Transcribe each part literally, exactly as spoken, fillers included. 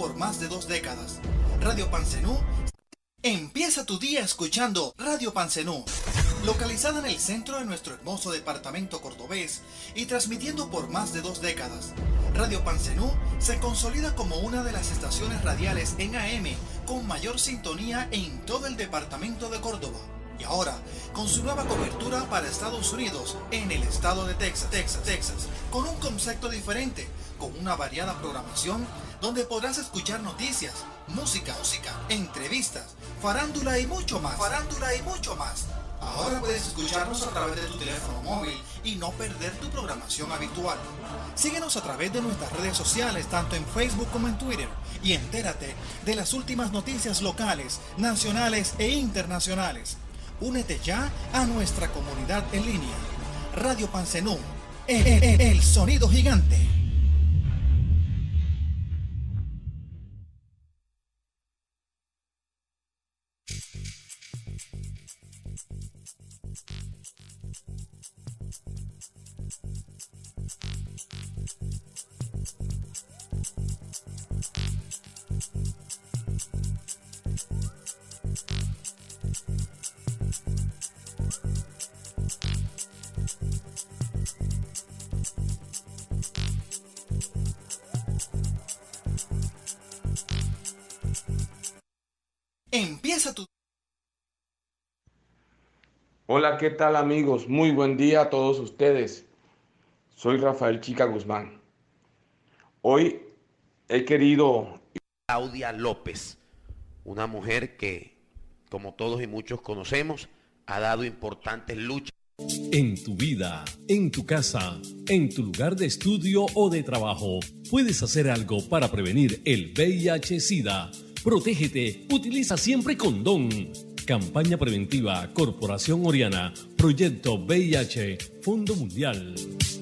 por más de dos décadas. Radio Pancenú. Empieza tu día escuchando Radio Pancenú, localizada en el centro de nuestro hermoso departamento cordobés y transmitiendo por más de dos décadas. Radio Pancenú se consolida como una de las estaciones radiales en A M con mayor sintonía en todo el departamento de Córdoba. Y ahora, con su nueva cobertura para Estados Unidos, en el estado de Texas, Texas, Texas, con un concepto diferente, con una variada programación donde podrás escuchar noticias, música, música, entrevistas, farándula y mucho más, farándula y mucho más. Ahora puedes escucharnos a través de tu teléfono móvil y no perder tu programación habitual. Síguenos a través de nuestras redes sociales, tanto en Facebook como en Twitter, y entérate de las últimas noticias locales, nacionales e internacionales. Únete ya a nuestra comunidad en línea. Radio Pancenú, el, el, el sonido gigante. Empieza tu... Hola, ¿qué tal amigos? Muy buen día a todos ustedes. Soy Rafael Chica Guzmán. Hoy he querido... Claudia López, una mujer que, como todos y muchos conocemos, ha dado importantes luchas. En tu vida, en tu casa, en tu lugar de estudio o de trabajo, puedes hacer algo para prevenir el V I H SIDA. Protégete, utiliza siempre condón. Campaña preventiva, Corporación Oriana, Proyecto V I H, Fondo Mundial.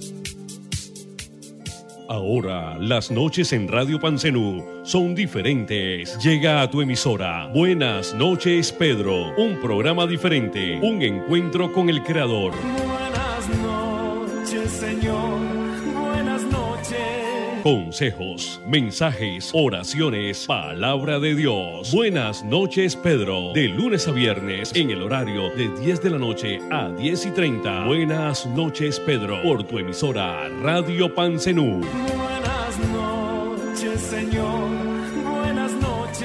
Ahora, las noches en Radio Pancenú son diferentes. Llega a tu emisora Buenas Noches Pedro, un programa diferente, un encuentro con el Creador. Buenas noches, Señor, buenas noches. Consejos, mensajes, oraciones, palabra de Dios. Buenas noches, Pedro. De lunes a viernes, en el horario de diez de la noche a diez y treinta. Buenas noches, Pedro. Por tu emisora Radio Pancenú. Buenas noches, Señor. Buenas noches.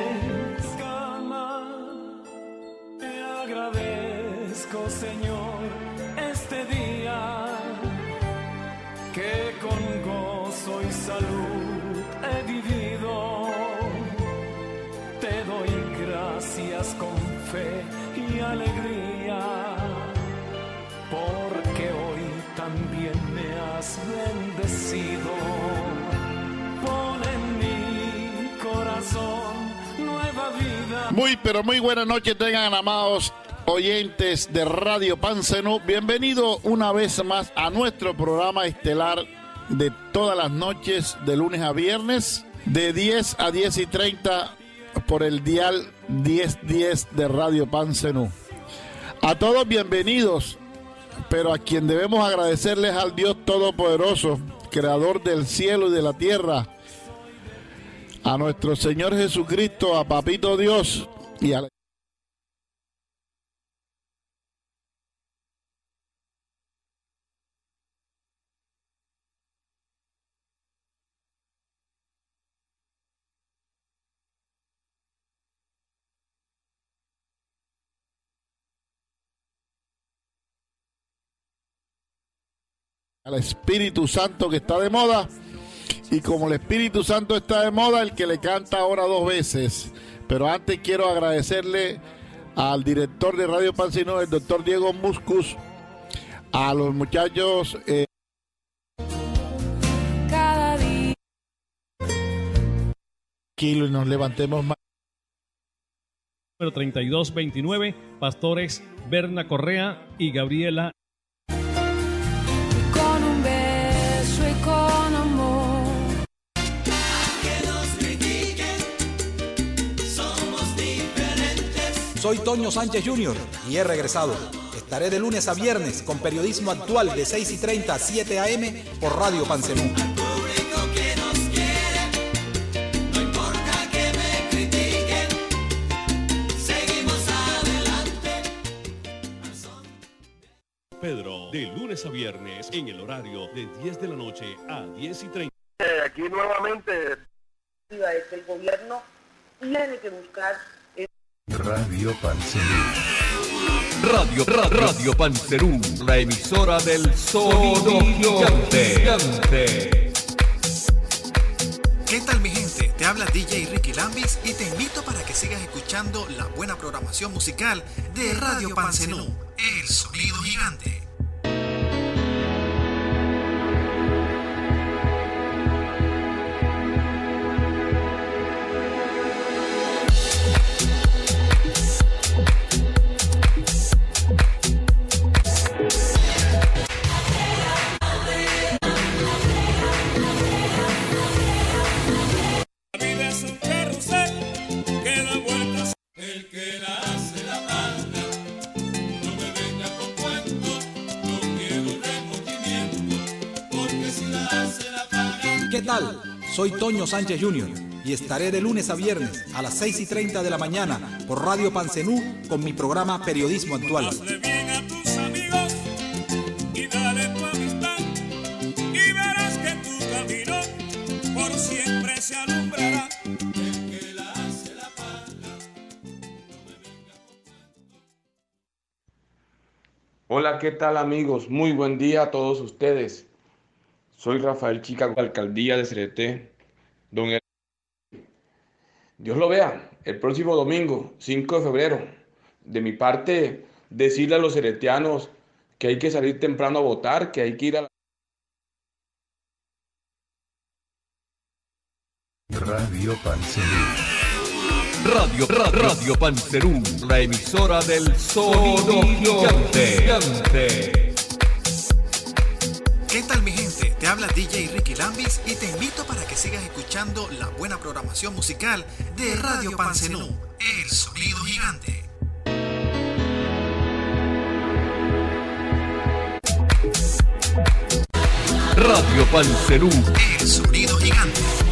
Calma. Te agradezco, Señor, este día que con gozo y salud he vivido. Te doy gracias con fe y alegría, porque hoy también me has bendecido. Pon en mi corazón nueva vida. Muy, pero muy buenas noches tengan, amados oyentes de Radio Pancenú. Bienvenido una vez más a nuestro programa estelar de todas las noches, de lunes a viernes, de diez a diez y treinta por el dial diez diez de Radio Pancenú. A todos bienvenidos, pero a quien debemos agradecerles al Dios Todopoderoso, Creador del cielo y de la tierra, a nuestro Señor Jesucristo, a Papito Dios y a la al Espíritu Santo, que está de moda. Y como el Espíritu Santo está de moda, el que le canta ahora dos veces. Pero antes quiero agradecerle al director de Radio Pancenú, el doctor Diego Muscus, a los muchachos eh, cada día y nos levantemos más. Número treinta y dos veintinueve, pastores Berna Correa y Gabriela. con un beso y con amor. Aunque nos critiquen, somos diferentes. Soy Toño Sánchez junior y he regresado. Estaré de lunes a viernes con periodismo actual de seis y treinta a siete a eme por Radio Pancenú. Al público que nos quiere, no importa. De lunes a viernes en el horario de diez de la noche a diez y treinta. Eh, aquí nuevamente es que el gobierno tiene que buscar el... Radio Pancenú. Radio, ra, Radio Pancenú, la emisora del sonido gigante. gigante. ¿Qué tal mi gente? Te habla D J Ricky Lambis y te invito para que sigas escuchando la buena programación musical de Radio Pancenú, el sonido gigante. ¿Qué tal? Soy Toño Sánchez junior y estaré de lunes a viernes a las seis y treinta de la mañana por Radio Pancenú con mi programa Periodismo Actual. Hazle bien a tus amigos y dale tu amistad y verás que tu camino por siempre se alumbrará. El que la hace la paga, no me venga con cuento. Hola, ¿qué tal amigos? Muy buen día a todos ustedes. Soy Rafael Chica, alcaldía de Cereté, don El... Dios lo vea, el próximo domingo, cinco de febrero. De mi parte, decirle a los ceretianos que hay que salir temprano a votar, que hay que ir a la... Radio Pancenú. Radio, ra, Radio Pancenú, la emisora del sonido gigante. gigante. ¿Qué tal mi gente? Te habla D J Ricky Lambis y te invito para que sigas escuchando la buena programación musical de Radio Pancenú, el sonido gigante. Radio Pancenú, el sonido gigante.